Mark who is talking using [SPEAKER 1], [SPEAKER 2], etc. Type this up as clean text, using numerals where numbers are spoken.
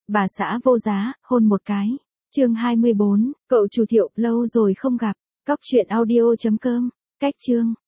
[SPEAKER 1] Bà xã vô giá, hôn một cái. Chương 24, cậu chủ Thiệu, lâu rồi không gặp. Cóc truyện audio.com. Cách chương.